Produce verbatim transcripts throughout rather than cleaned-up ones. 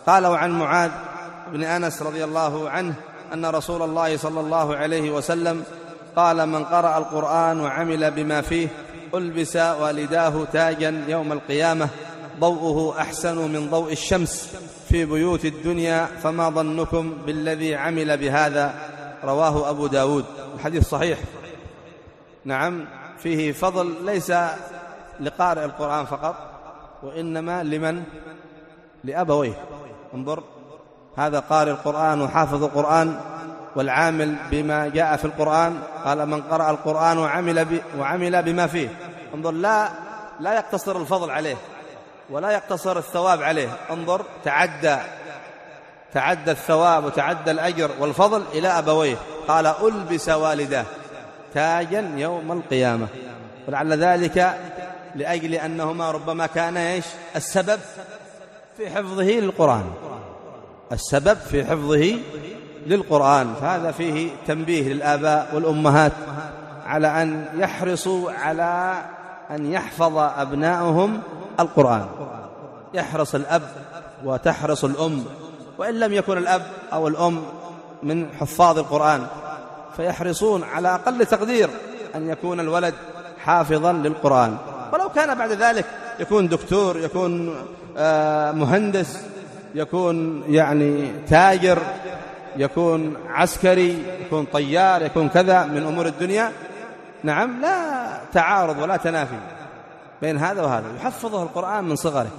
قال: وعن معاذ بن أنس رضي الله عنه أن رسول الله صلى الله عليه وسلم قال: من قرأ القرآن وعمل بما فيه ألبس والداه تاجا يوم القيامة ضوءه أحسن من ضوء الشمس في بيوت الدنيا، فما ظنكم بالذي عمل بهذا؟ رواه أبو داود. الحديث صحيح. نعم، فيه فضل ليس لقارئ القرآن فقط، وإنما لمن؟ لأبويه. انظر، هذا قارئ القرآن وحافظ القرآن والعامل بما جاء في القرآن. قال: من قرأ القرآن وعمل, ب... وعمل بما فيه. انظر، لا لا يقتصر الفضل عليه ولا يقتصر الثواب عليه. انظر، تعدى تعدى الثواب وتعدى الأجر والفضل إلى أبويه. قال: ألبس والداه تاجا يوم القيامة. ولعل ذلك لأجل أنهما ربما كان إيش السبب في حفظه للقرآن، السبب في حفظه للقرآن. فهذا فيه تنبيه للآباء والأمهات على أن يحرصوا على أن يحفظ أبنائهم القرآن. يحرص الأب وتحرص الأم، وإن لم يكن الأب أو الأم من حفاظ القرآن فيحرصون على أقل تقدير أن يكون الولد حافظا للقرآن، ولو كان بعد ذلك يكون دكتور، يكون مهندس، يكون يعني تاجر، يكون عسكري، يكون طيار، يكون كذا من أمور الدنيا. نعم، لا تعارض ولا تنافي بين هذا وهذا. يحفظه القرآن من صغره،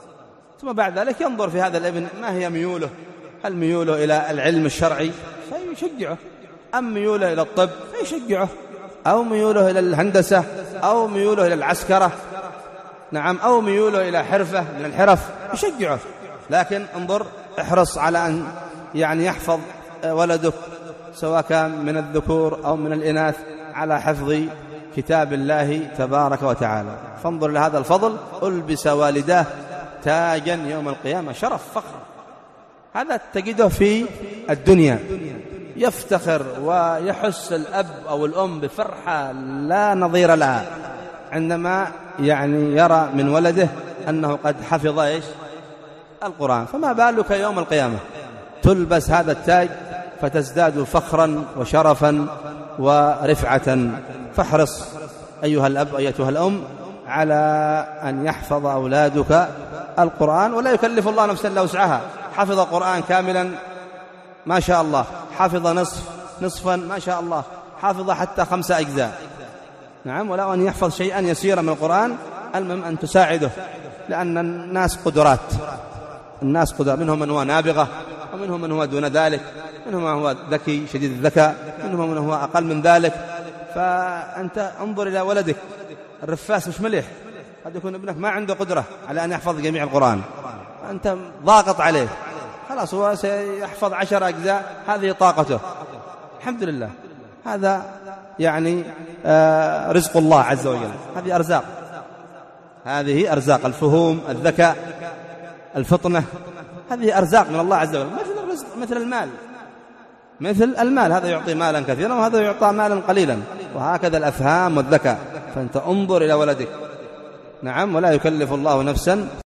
ثم بعد ذلك ينظر في هذا الابن ما هي ميوله. هل ميوله إلى العلم الشرعي فيشجعه، أم ميوله إلى الطب فيشجعه، أو ميوله إلى الهندسة، أو ميوله إلى العسكرة، نعم، أو ميوله إلى حرفة من الحرف يشجعه. لكن انظر، احرص على أن يعني يحفظ ولدك سواء كان من الذكور أو من الإناث على حفظ كتاب الله تبارك وتعالى. فانظر لهذا الفضل: ألبس والداه تاجا يوم القيامة، شرف فخر. هذا تجده في الدنيا، يفتخر ويحس الأب أو الأم بفرحة لا نظير لها عندما يعني يرى من ولده أنه قد حفظ إيش القرآن. فما بالك يوم القيامة تلبس هذا التاج فتزداد فخرا وشرفا ورفعة. فاحرص أيها الأب أيتها الأم على أن يحفظ أولادك القرآن، ولا يكلف الله نفسا إلا وسعها. حفظ القرآن كاملا ما شاء الله، حفظ نصف نصفا ما شاء الله، حفظ حتى خمسة أجزاء، نعم، ولا أن يحفظ شيئا يسيرا من القرآن. المهم أن تساعده، لأن الناس قدرات، الناس قدرات، منهم من هو نابغة، ومنهم من هو دون ذلك، منهم من هو ذكي شديد الذكاء، منهم من هو أقل من ذلك. فأنت انظر إلى ولدك الرفاس مش مليح، قد يكون ابنك ما عنده قدرة على أن يحفظ جميع القرآن، أنت ضاغط عليه، خلاص هو سيحفظ عشر أجزاء، هذه طاقته، الحمد لله. هذا يعني آه رزق الله عز وجل، هذه أرزاق، هذه أرزاق، الفهوم، الذكاء، الفطنة، هذه أرزاق من الله عز وجل، مثل الرزق، مثل المال، مثل المال، هذا يعطي مالا كثيرا وهذا يعطى مالا قليلا، وهكذا الأفهام والذكاء. فأنت انظر إلى ولدك، نعم، ولا يكلف الله نفسا